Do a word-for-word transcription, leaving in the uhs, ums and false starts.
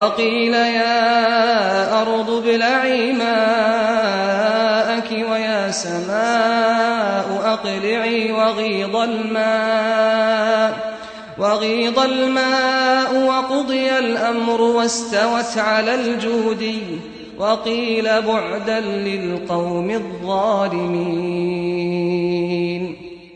وقيل يا أرض ابلعي ماءك ويا سماء أقلعي وغيض الماء وغيض الماء وقضي الأمر واستوت على الجودي وقيل بعدا للقوم الظالمين.